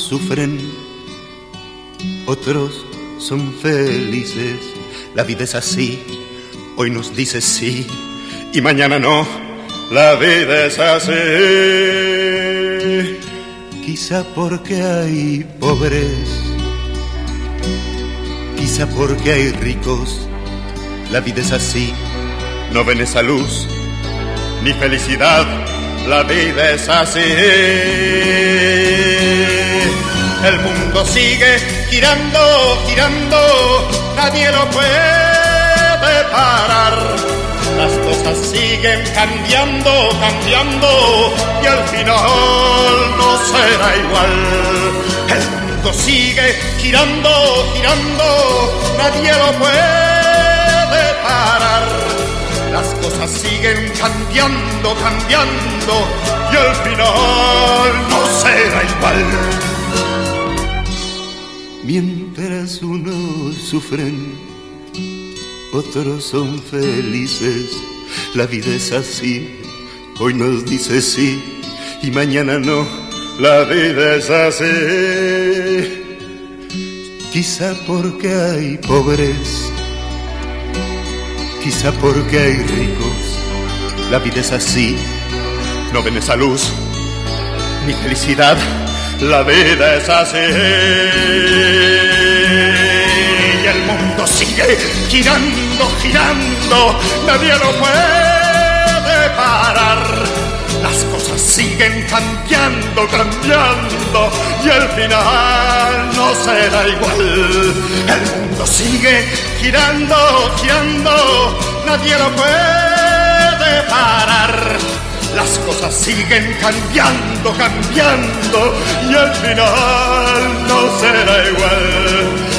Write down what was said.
sufren, otros son felices. La vida es así, hoy nos dice sí y mañana no. La vida es así. Quizá porque hay pobres, quizá porque hay ricos. La vida es así, no ven esa luz ni felicidad. La vida es así. El mundo sigue girando, girando, nadie lo puede parar. Las cosas siguen cambiando, cambiando, y al final no será igual. El mundo sigue girando, girando, nadie lo puede parar. Las cosas siguen cambiando, cambiando, y al final no será igual. Mientras unos sufren, otros son felices. La vida es así, hoy nos dice sí y mañana no. La vida es así. Quizá porque hay pobres, quizá porque hay ricos. La vida es así, no ven esa luz ni felicidad. La vida es así. Y el mundo sigue girando, girando, nadie lo puede parar. Las cosas siguen cambiando, cambiando, y al final no será igual. El mundo sigue girando, girando, nadie lo puede parar. Las cosas siguen cambiando, cambiando, y al final no será igual.